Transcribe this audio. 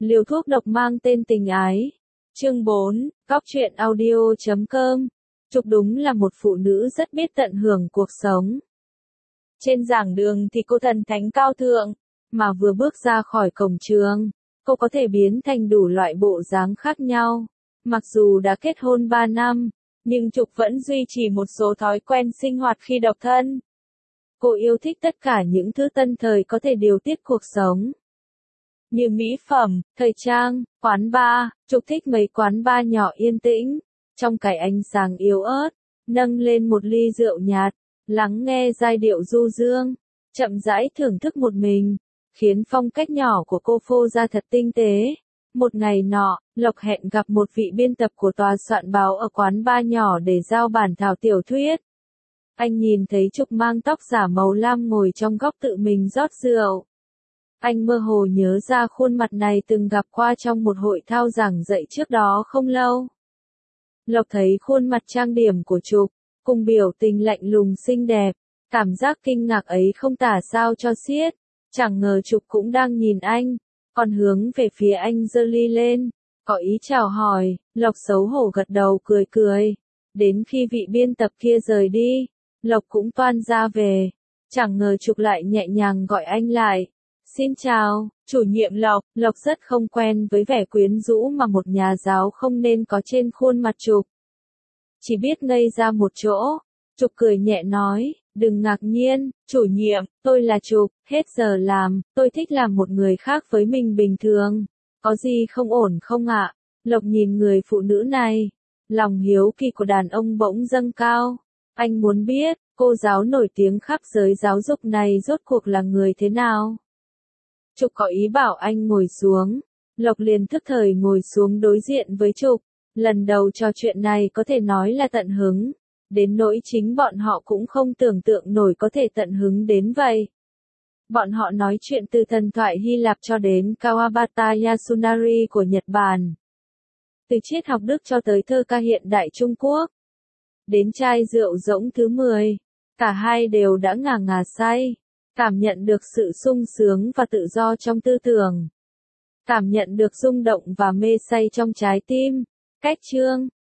Liều thuốc độc mang tên tình ái. Chương 4, Cóc truyện audio.com. Trục đúng là một phụ nữ rất biết tận hưởng cuộc sống. Trên giảng đường thì cô thần thánh cao thượng, mà vừa bước ra khỏi cổng trường, cô có thể biến thành đủ loại bộ dáng khác nhau. Mặc dù đã kết hôn 3 năm, nhưng Trục vẫn duy trì một số thói quen sinh hoạt khi độc thân. Cô yêu thích tất cả những thứ tân thời có thể điều tiết cuộc sống. Như mỹ phẩm, thời trang, quán bar. Trục thích mấy quán bar nhỏ yên tĩnh, trong cái ánh sáng yếu ớt, nâng lên một ly rượu nhạt, lắng nghe giai điệu du dương, chậm rãi thưởng thức một mình, khiến phong cách nhỏ của cô phô ra thật tinh tế. Một ngày nọ, Lộc hẹn gặp một vị biên tập của tòa soạn báo ở quán bar nhỏ để giao bản thảo tiểu thuyết. Anh nhìn thấy Trục mang tóc giả màu lam ngồi trong góc tự mình rót rượu. Anh mơ hồ nhớ ra khuôn mặt này từng gặp qua trong một hội thao giảng dạy trước đó không lâu. Lộc thấy khuôn mặt trang điểm của Trục, cùng biểu tình lạnh lùng xinh đẹp, cảm giác kinh ngạc ấy không tả sao cho xiết. Chẳng ngờ Trục cũng đang nhìn anh, còn hướng về phía anh giơ ly lên, có ý chào hỏi. Lộc xấu hổ gật đầu cười cười. Đến khi vị biên tập kia rời đi, Lộc cũng toan ra về. Chẳng ngờ Trục lại nhẹ nhàng gọi anh lại. Xin chào, chủ nhiệm Lộc. Lộc rất không quen với vẻ quyến rũ mà một nhà giáo không nên có trên khuôn mặt Trục. Chỉ biết ngây ra một chỗ. Trục cười nhẹ nói, đừng ngạc nhiên, chủ nhiệm, tôi là Trục, hết giờ làm, tôi thích làm một người khác với mình bình thường. Có gì không ổn không ạ? Lộc nhìn người phụ nữ này, lòng hiếu kỳ của đàn ông bỗng dâng cao. Anh muốn biết, cô giáo nổi tiếng khắp giới giáo dục này rốt cuộc là người thế nào? Trục có ý bảo anh ngồi xuống. Lộc liền thức thời ngồi xuống đối diện với Trục. Lần đầu trò chuyện này có thể nói là tận hứng, đến nỗi chính bọn họ cũng không tưởng tượng nổi có thể tận hứng đến vậy. Bọn họ nói chuyện từ thần thoại Hy Lạp cho đến Kawabata Yasunari của Nhật Bản. Từ triết học Đức cho tới thơ ca hiện đại Trung Quốc. Đến chai rượu rỗng thứ 10. Cả hai đều đã ngà ngà say. Cảm nhận được sự sung sướng và tự do trong tư tưởng. Cảm nhận được rung động và mê say trong trái tim. Cách chương,